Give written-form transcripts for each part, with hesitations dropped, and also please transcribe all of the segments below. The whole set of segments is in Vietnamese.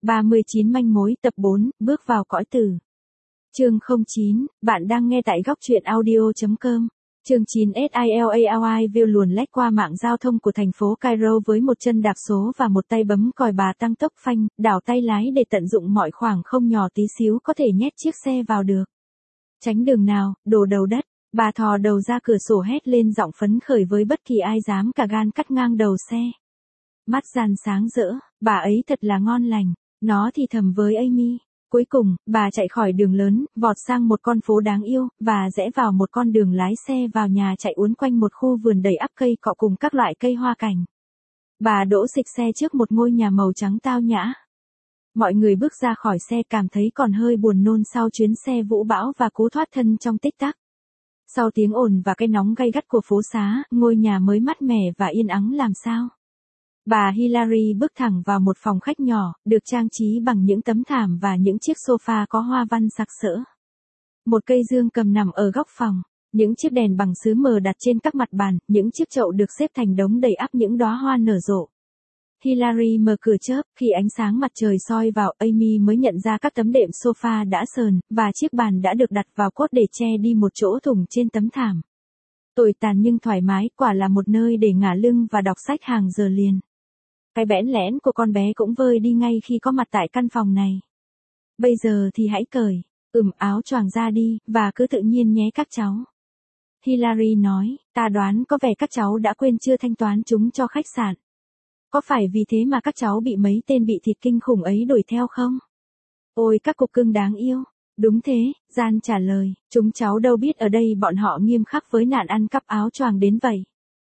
39 manh mối tập 4, bước vào cõi tử. Chương 09, bạn đang nghe tại góc truyện audio.com. Chương 9 SILAOI view luồn lách qua mạng giao thông của thành phố Cairo với một chân đạp số và một tay bấm còi, bà tăng tốc phanh, đảo tay lái để tận dụng mọi khoảng không nhỏ tí xíu có thể nhét chiếc xe vào được. Tránh đường nào, đồ đầu đất, bà thò đầu ra cửa sổ hét lên giọng phấn khởi với bất kỳ ai dám cả gan cắt ngang đầu xe. Mắt Gian sáng rỡ, bà ấy thật là ngon lành, nó thì thầm với Amy. Cuối cùng, bà chạy khỏi đường lớn, vọt sang một con phố đáng yêu, và rẽ vào một con đường lái xe vào nhà, chạy uốn quanh một khu vườn đầy ắp cây cọ cùng các loại cây hoa cảnh. Bà đỗ xịch xe trước một ngôi nhà màu trắng tao nhã. Mọi người bước ra khỏi xe cảm thấy còn hơi buồn nôn sau chuyến xe vũ bão và cố thoát thân trong tích tắc. Sau tiếng ồn và cái nóng gay gắt của phố xá, ngôi nhà mới mát mẻ và yên ắng làm sao. Bà Hillary bước thẳng vào một phòng khách nhỏ, được trang trí bằng những tấm thảm và những chiếc sofa có hoa văn sặc sỡ. Một cây dương cầm nằm ở góc phòng, những chiếc đèn bằng sứ mờ đặt trên các mặt bàn, những chiếc chậu được xếp thành đống đầy ắp những đóa hoa nở rộ. Hillary mở cửa chớp, khi ánh sáng mặt trời soi vào, Amy mới nhận ra các tấm đệm sofa đã sờn, và chiếc bàn đã được đặt vào cốt để che đi một chỗ thủng trên tấm thảm. Tồi tàn nhưng thoải mái, quả là một nơi để ngả lưng và đọc sách hàng giờ liền. Cái bẽn lẽn của con bé cũng vơi đi ngay khi có mặt tại căn phòng này. Bây giờ thì hãy cởi, áo choàng ra đi, và cứ tự nhiên nhé các cháu. Hillary nói, ta đoán có vẻ các cháu đã quên chưa thanh toán chúng cho khách sạn. Có phải vì thế mà các cháu bị mấy tên bị thịt kinh khủng ấy đuổi theo không? Ôi các cục cưng đáng yêu. Đúng thế, Gian trả lời, chúng cháu đâu biết ở đây bọn họ nghiêm khắc với nạn ăn cắp áo choàng đến vậy.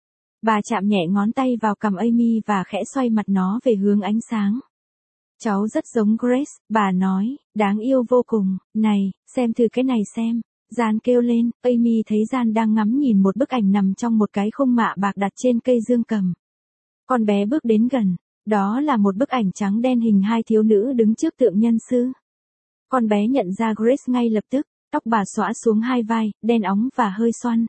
Bà chạm nhẹ ngón tay vào cằm Amy và khẽ xoay mặt nó về hướng ánh sáng. Cháu rất giống Grace, bà nói, đáng yêu vô cùng, này, xem thử cái này xem. Gian kêu lên, Amy thấy Gian đang ngắm nhìn một bức ảnh nằm trong một cái khung mạ bạc đặt trên cây dương cầm. Con bé bước đến gần, đó là một bức ảnh trắng đen hình hai thiếu nữ đứng trước tượng nhân sư. Con bé nhận ra Grace ngay lập tức, tóc bà xõa xuống hai vai, đen óng và hơi xoăn.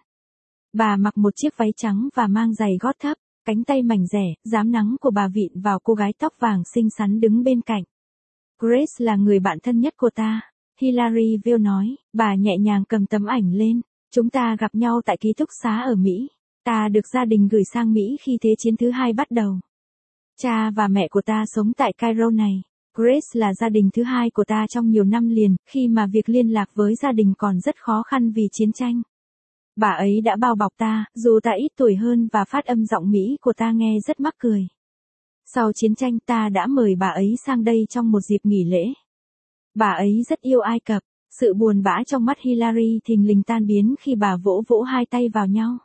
Bà mặc một chiếc váy trắng và mang giày gót thấp, cánh tay mảnh dẻ, rám nắng của bà vịn vào cô gái tóc vàng xinh xắn đứng bên cạnh. Grace là người bạn thân nhất của ta, Hillary Veal nói, bà nhẹ nhàng cầm tấm ảnh lên. Chúng ta gặp nhau tại ký túc xá ở Mỹ. Ta được gia đình gửi sang Mỹ khi Thế chiến thứ hai bắt đầu. Cha và mẹ của ta sống tại Cairo này. Grace là gia đình thứ hai của ta trong nhiều năm liền, khi mà việc liên lạc với gia đình còn rất khó khăn vì chiến tranh. Bà ấy đã bao bọc ta, dù ta ít tuổi hơn, và phát âm giọng Mỹ của ta nghe rất mắc cười. Sau chiến tranh ta đã mời bà ấy sang đây trong một dịp nghỉ lễ. Bà ấy rất yêu Ai Cập. Sự buồn bã trong mắt Hillary thình lình tan biến khi bà vỗ vỗ hai tay vào nhau.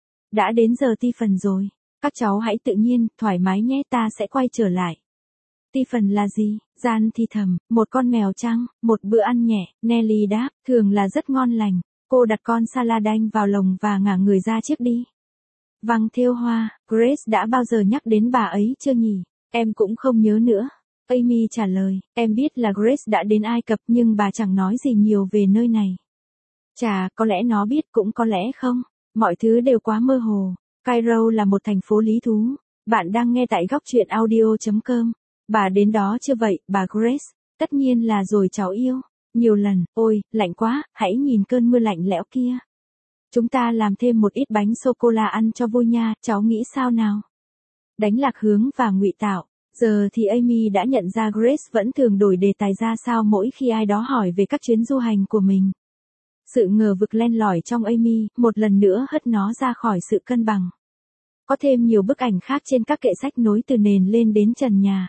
Đã đến giờ Tiffin rồi. Các cháu hãy tự nhiên, thoải mái nhé, ta sẽ quay trở lại. Tiffin là gì? Gian thì thầm, một con mèo trăng, một bữa ăn nhẹ, Nelly đáp, thường là rất ngon lành. Cô đặt con Saladin vào lồng và ngả người ra chiếc đi. Văng thêu hoa, Grace đã bao giờ nhắc đến bà ấy chưa nhỉ? Em cũng không nhớ nữa. Amy trả lời, em biết là Grace đã đến Ai Cập nhưng bà chẳng nói gì nhiều về nơi này. Chà, có lẽ nó biết cũng có lẽ không. Mọi thứ đều quá mơ hồ. Cairo là một thành phố lý thú. Bạn đang nghe tại góc truyện audio.com. Bà đến đó chưa vậy, bà Grace? Tất nhiên là rồi cháu yêu. Nhiều lần, ôi, lạnh quá, hãy nhìn cơn mưa lạnh lẽo kia. Chúng ta làm thêm một ít bánh sô-cô-la ăn cho vui nha, cháu nghĩ sao nào? Đánh lạc hướng và ngụy tạo. Giờ thì Amy đã nhận ra Grace vẫn thường đổi đề tài ra sao mỗi khi ai đó hỏi về các chuyến du hành của mình. Sự ngờ vực len lỏi trong Amy, một lần nữa hất nó ra khỏi sự cân bằng. Có thêm nhiều bức ảnh khác trên các kệ sách nối từ nền lên đến trần nhà.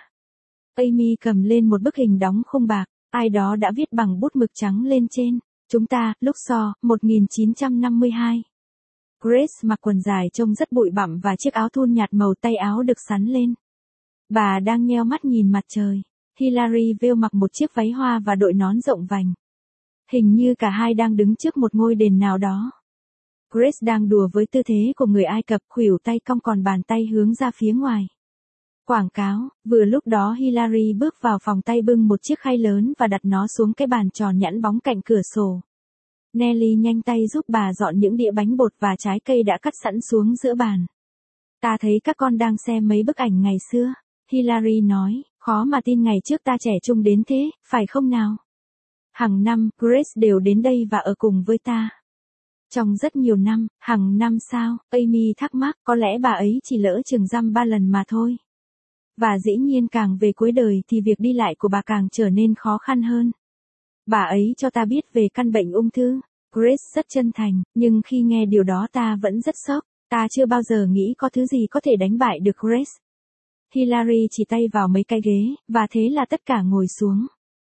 Amy cầm lên một bức hình đóng khung bạc, ai đó đã viết bằng bút mực trắng lên trên. Chúng ta, Luxor, 1952. Grace mặc quần dài trông rất bụi bặm và chiếc áo thun nhạt màu, tay áo được xắn lên. Bà đang nheo mắt nhìn mặt trời. Hillary Veal mặc một chiếc váy hoa và đội nón rộng vành. Hình như cả hai đang đứng trước một ngôi đền nào đó. Grace đang đùa với tư thế của người Ai Cập, khuỷu tay cong còn bàn tay hướng ra phía ngoài. Quảng cáo, vừa lúc đó Hillary bước vào phòng tay bưng một chiếc khay lớn và đặt nó xuống cái bàn tròn nhẵn bóng cạnh cửa sổ. Nelly nhanh tay giúp bà dọn những đĩa bánh bột và trái cây đã cắt sẵn xuống giữa bàn. Ta thấy các con đang xem mấy bức ảnh ngày xưa. Hillary nói, Khó mà tin ngày trước ta trẻ trung đến thế, phải không nào? Hàng năm, Grace đều đến đây và ở cùng với ta. Trong rất nhiều năm, hàng năm sao? Amy thắc mắc, có lẽ bà ấy chỉ lỡ chừng dăm 3 lần mà thôi. Và dĩ nhiên càng về cuối đời thì việc đi lại của bà càng trở nên khó khăn hơn. Bà ấy cho ta biết về căn bệnh ung thư. Grace rất chân thành, nhưng khi nghe điều đó ta vẫn rất sốc. Ta chưa bao giờ nghĩ có thứ gì có thể đánh bại được Grace. Hillary chỉ tay vào mấy cái ghế, và thế là tất cả ngồi xuống.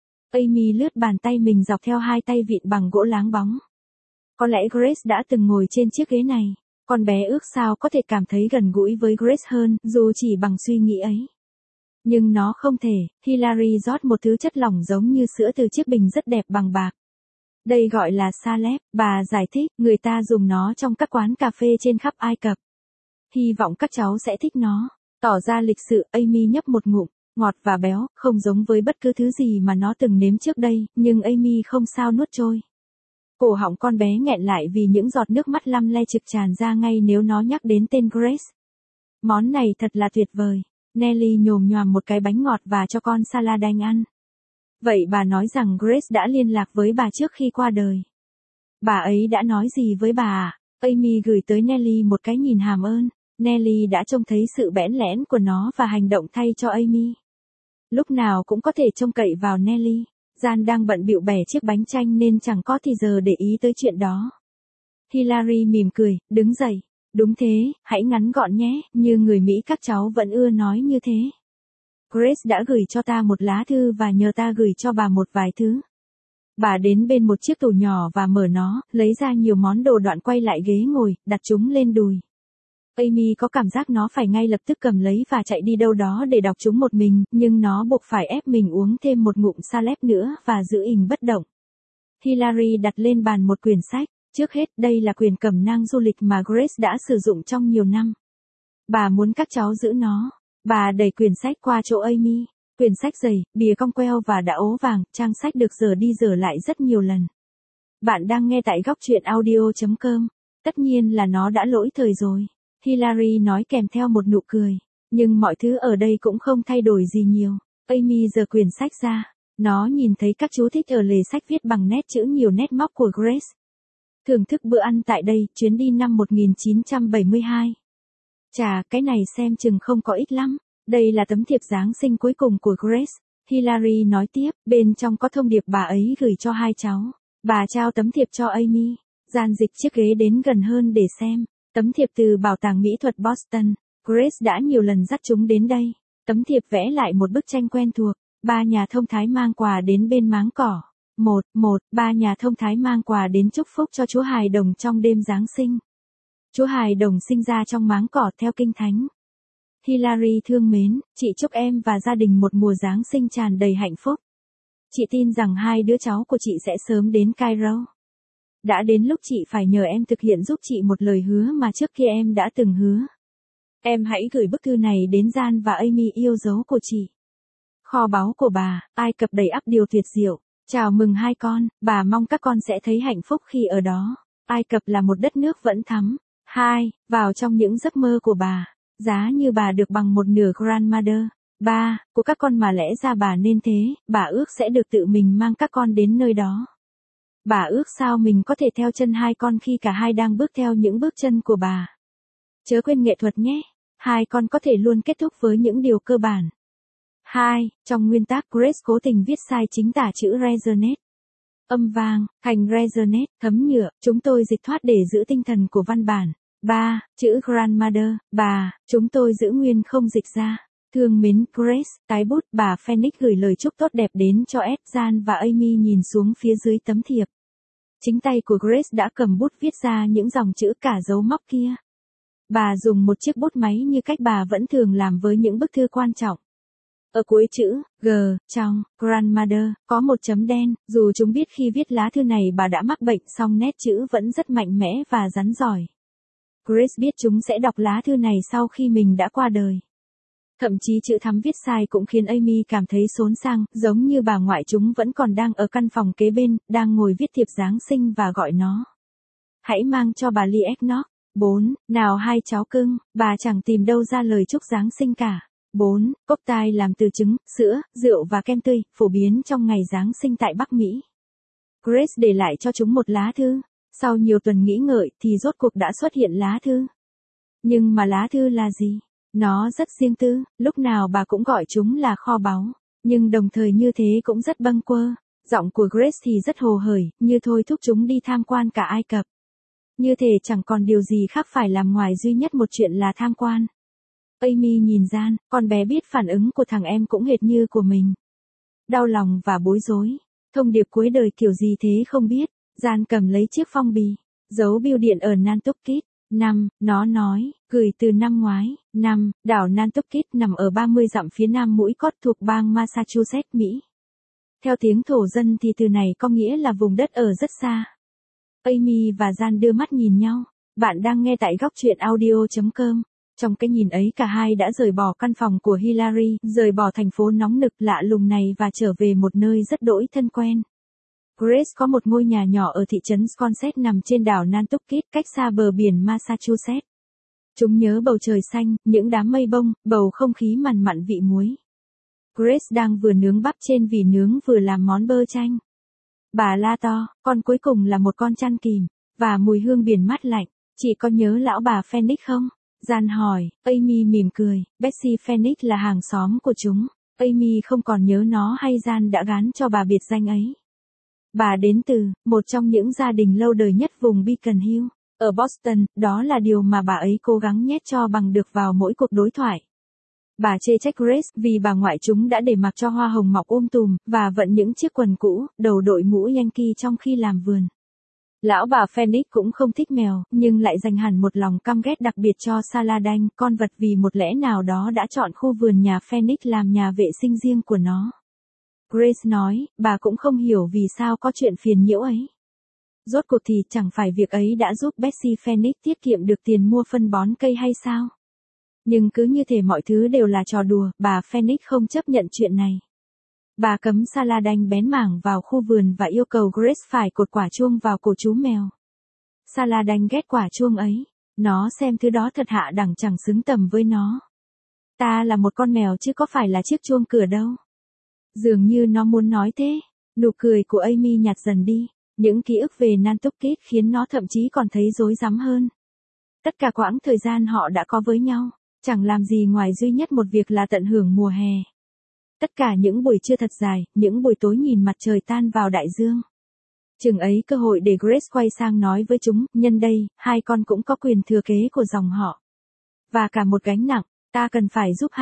Amy lướt bàn tay mình dọc theo hai tay vịn bằng gỗ láng bóng. Có lẽ Grace đã từng ngồi trên chiếc ghế này. Con bé ước sao có thể cảm thấy gần gũi với Grace hơn, dù chỉ bằng suy nghĩ ấy. Nhưng nó không thể. Hillary rót một thứ chất lỏng giống như sữa từ chiếc bình rất đẹp bằng bạc. Đây gọi là salep, bà giải thích, người ta dùng nó trong các quán cà phê trên khắp Ai Cập. Hy vọng các cháu sẽ thích nó. Tỏ ra lịch sự, Amy nhấp một ngụm, ngọt và béo, không giống với bất cứ thứ gì mà nó từng nếm trước đây, nhưng Amy không sao nuốt trôi. Cổ họng con bé nghẹn lại vì những giọt nước mắt lăm le trực tràn ra ngay nếu nó nhắc đến tên Grace. Món này thật là tuyệt vời. Nelly nhồm nhoàm một cái bánh ngọt và cho con salad đanh ăn. Vậy bà nói rằng Grace đã liên lạc với bà trước khi qua đời. Bà ấy đã nói gì với bà à? Amy gửi tới Nelly một cái nhìn hàm ơn. Nelly đã trông thấy sự bẽn lẽn của nó và hành động thay cho Amy. Lúc nào cũng có thể trông cậy vào Nelly. Jan đang bận bịu bẻ chiếc bánh chanh nên chẳng có thì giờ để ý tới chuyện đó. Hillary mỉm cười, đứng dậy. Đúng thế, hãy ngắn gọn nhé, như người Mỹ các cháu vẫn ưa nói như thế. Grace đã gửi cho ta một lá thư và nhờ ta gửi cho bà một vài thứ. Bà đến bên một chiếc tủ nhỏ và mở nó, lấy ra nhiều món đồ đoạn quay lại ghế ngồi, đặt chúng lên đùi. Amy có cảm giác nó phải ngay lập tức cầm lấy và chạy đi đâu đó để đọc chúng một mình, nhưng nó buộc phải ép mình uống thêm một ngụm salep nữa và giữ ình bất động. Hillary đặt lên bàn một quyển sách. Trước hết, đây là quyển cẩm nang du lịch mà Grace đã sử dụng trong nhiều năm. Bà muốn các cháu giữ nó. Bà đẩy quyển sách qua chỗ Amy. Quyển sách dày, bìa cong queo và đã ố vàng, trang sách được dở đi dở lại rất nhiều lần. Bạn đang nghe tại góc truyện audio.com. Tất nhiên là nó đã lỗi thời rồi. Hillary nói kèm theo một nụ cười. Nhưng mọi thứ ở đây cũng không thay đổi gì nhiều. Amy giở quyển sách ra. Nó nhìn thấy các chú thích ở lề sách viết bằng nét chữ nhiều nét móc của Grace. Thưởng thức bữa ăn tại đây, chuyến đi năm 1972. Chà, cái này xem chừng không có ít lắm. Đây là tấm thiệp Giáng sinh cuối cùng của Grace. Hillary nói tiếp, bên trong có thông điệp bà ấy gửi cho hai cháu. Bà trao tấm thiệp cho Amy. Jan dịch chiếc ghế đến gần hơn để xem. Tấm thiệp từ Bảo tàng Mỹ thuật Boston. Grace đã nhiều lần dắt chúng đến đây. Tấm thiệp vẽ lại một bức tranh quen thuộc. Ba nhà thông thái mang quà đến bên máng cỏ. Ba nhà thông thái mang quà đến chúc phúc cho Chúa Hài Đồng trong đêm Giáng sinh. Chúa Hài Đồng sinh ra trong máng cỏ theo Kinh Thánh. Hillary thương mến, chị chúc em và gia đình một mùa Giáng sinh tràn đầy hạnh phúc. Chị tin rằng hai đứa cháu của chị sẽ sớm đến Cairo. Đã đến lúc chị phải nhờ em thực hiện giúp chị một lời hứa mà trước kia em đã từng hứa. Em hãy gửi bức thư này đến Jan và Amy yêu dấu của chị. Kho báu của bà, Ai Cập đầy ắp điều tuyệt diệu. Chào mừng hai con, bà mong các con sẽ thấy hạnh phúc khi ở đó. Ai Cập là một đất nước vẫn thắm. 2. Vào trong những giấc mơ của bà. Giá như bà được bằng một nửa grandmother. 3. Của các con mà lẽ ra bà nên thế, bà ước sẽ được tự mình mang các con đến nơi đó. Bà ước sao mình có thể theo chân hai con khi cả hai đang bước theo những bước chân của bà. Chớ quên nghệ thuật nhé. Hai con có thể luôn kết thúc với những điều cơ bản. 2. Trong nguyên tắc Grace cố tình viết sai chính tả chữ resonate. Âm vang, thành resonate, thấm nhựa, chúng tôi dịch thoát để giữ tinh thần của văn bản. 3. Chữ grandmother, bà, chúng tôi giữ nguyên không dịch ra. Thương mến Grace, tái bút, bà Phoenix gửi lời chúc tốt đẹp đến cho Ed, Jan và Amy nhìn xuống phía dưới tấm thiệp. Chính tay của Grace đã cầm bút viết ra những dòng chữ cả dấu móc kia. Bà dùng một chiếc bút máy như cách bà vẫn thường làm với những bức thư quan trọng. Ở cuối chữ, G, trong, grandmother, có một chấm đen, dù chúng biết khi viết lá thư này bà đã mắc bệnh song nét chữ vẫn rất mạnh mẽ và rắn giỏi. Grace biết chúng sẽ đọc lá thư này sau khi mình đã qua đời. Thậm chí chữ thắm viết sai cũng khiến Amy cảm thấy xốn sang, giống như bà ngoại chúng vẫn còn đang ở căn phòng kế bên, đang ngồi viết thiệp Giáng sinh và gọi nó. Hãy mang cho bà Lee Eggnog. 4. Nào hai cháu cưng, bà chẳng tìm đâu ra lời chúc Giáng sinh cả. 4. Cốc tai làm từ trứng, sữa, rượu và kem tươi, phổ biến trong ngày Giáng sinh tại Bắc Mỹ. Grace để lại cho chúng một lá thư. Sau nhiều tuần nghĩ ngợi thì rốt cuộc đã xuất hiện lá thư. Nhưng mà lá thư là gì? Nó rất riêng tư, lúc nào bà cũng gọi chúng là kho báu. Nhưng đồng thời như thế cũng rất bâng quơ. Giọng của Grace thì rất hồ hởi, như thôi thúc chúng đi tham quan cả Ai Cập. Như thể chẳng còn điều gì khác phải làm ngoài duy nhất một chuyện là tham quan. Amy nhìn Jan, con bé biết phản ứng của thằng em cũng hệt như của mình. Đau lòng và bối rối. Thông điệp cuối đời kiểu gì thế không biết. Jan cầm lấy chiếc phong bì, dấu bưu điện ở Nantucket. 5, nó nói, gửi từ năm ngoái. 5, đảo Nantucket nằm ở 30 dặm phía nam mũi Cod thuộc bang Massachusetts, Mỹ. Theo tiếng thổ dân thì từ này có nghĩa là vùng đất ở rất xa. Amy và Jan đưa mắt nhìn nhau. Bạn đang nghe tại góc truyện audio.com. Trong cái nhìn ấy cả hai đã rời bỏ căn phòng của Hillary, rời bỏ thành phố nóng nực lạ lùng này và trở về một nơi rất đỗi thân quen. Grace có một ngôi nhà nhỏ ở thị trấn Sconset nằm trên đảo Nantucket, cách xa bờ biển Massachusetts. Chúng nhớ bầu trời xanh, những đám mây bông, bầu không khí mặn mặn vị muối. Grace đang vừa nướng bắp trên vỉ nướng vừa làm món bơ chanh. Bà la to, con cuối cùng là một con chăn kìm, và mùi hương biển mát lạnh. Chị có nhớ lão bà Phoenix không? Jan hỏi. Amy mỉm cười. Betsy Phoenix là hàng xóm của chúng. Amy không còn nhớ nó hay Jan đã gán cho bà biệt danh ấy. Bà đến từ một trong những gia đình lâu đời nhất vùng Beacon Hill, ở Boston, đó là điều mà bà ấy cố gắng nhét cho bằng được vào mỗi cuộc đối thoại. Bà chê trách Grace vì bà ngoại chúng đã để mặc cho hoa hồng mọc tùm, và vận những chiếc quần cũ, đầu đội mũ Yankee trong khi làm vườn. Lão bà Phoenix cũng không thích mèo, nhưng lại dành hẳn một lòng căm ghét đặc biệt cho Saladin, con vật vì một lẽ nào đó đã chọn khu vườn nhà Phoenix làm nhà vệ sinh riêng của nó. Grace nói, bà cũng không hiểu vì sao có chuyện phiền nhiễu ấy. Rốt cuộc thì chẳng phải việc ấy đã giúp Betsy Phoenix tiết kiệm được tiền mua phân bón cây hay sao? Nhưng cứ như thể mọi thứ đều là trò đùa, bà Phoenix không chấp nhận chuyện này. Bà cấm Saladin bén mảng vào khu vườn và yêu cầu Grace phải cột quả chuông vào cổ chú mèo. Saladin ghét quả chuông ấy. Nó xem thứ đó thật hạ đẳng chẳng xứng tầm với nó. Ta là một con mèo chứ có phải là chiếc chuông cửa đâu. Dường như nó muốn nói thế. Nụ cười của Amy nhạt dần đi. Những ký ức về Nantucket khiến nó thậm chí còn thấy rối rắm hơn. Tất cả quãng thời gian họ đã có với nhau, chẳng làm gì ngoài duy nhất một việc là tận hưởng mùa hè. Tất cả những buổi trưa thật dài, những buổi tối nhìn mặt trời tan vào đại dương. Chừng ấy cơ hội để Grace quay sang nói với chúng, nhân đây, hai con cũng có quyền thừa kế của dòng họ. Và cả một gánh nặng, ta cần phải giúp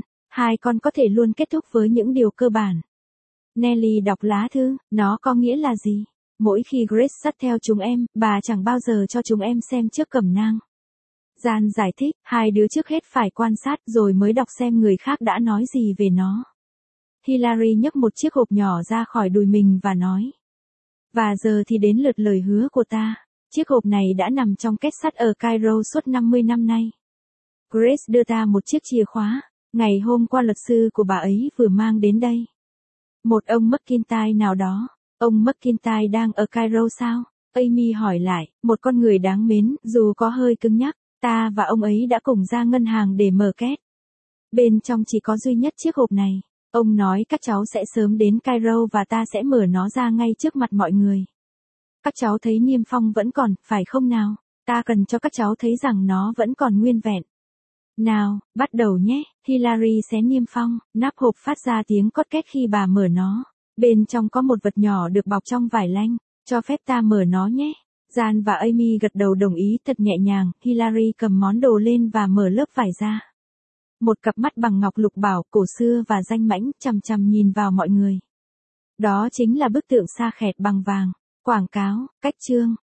hai con có thể luôn kết thúc với những điều cơ bản. Nelly đọc lá thư, nó có nghĩa là gì? Mỗi khi Grace dắt theo chúng em, bà chẳng bao giờ cho chúng em xem chiếc cẩm nang. Jan giải thích, hai đứa trước hết phải quan sát rồi mới đọc xem người khác đã nói gì về nó. Hillary nhấc một chiếc hộp nhỏ ra khỏi đùi mình và nói. Và giờ thì đến lượt lời hứa của ta. Chiếc hộp này đã nằm trong két sắt ở Cairo suốt 50 năm nay. Grace đưa ta một chiếc chìa khóa. Ngày hôm qua luật sư của bà ấy vừa mang đến đây. Một ông McIntyre nào đó. Ông McIntyre đang ở Cairo sao? Amy hỏi lại, một con người đáng mến, dù có hơi cứng nhắc, ta và ông ấy đã cùng ra ngân hàng để mở két. Bên trong chỉ có duy nhất chiếc hộp này. Ông nói các cháu sẽ sớm đến Cairo và ta sẽ mở nó ra ngay trước mặt mọi người. Các cháu thấy niêm phong vẫn còn, phải không nào? Ta cần cho các cháu thấy rằng nó vẫn còn nguyên vẹn. Nào, bắt đầu nhé. Hillary xé niêm phong, nắp hộp phát ra tiếng cót két khi bà mở nó. Bên trong có một vật nhỏ được bọc trong vải lanh. Cho phép ta mở nó nhé. Jan và Amy gật đầu đồng ý thật nhẹ nhàng. Hillary cầm món đồ lên và mở lớp vải ra. Một cặp mắt bằng ngọc lục bảo, cổ xưa và danh mãnh, chằm chằm nhìn vào mọi người. Đó chính là bức tượng sa khẹt bằng vàng. Quảng cáo, cách chương.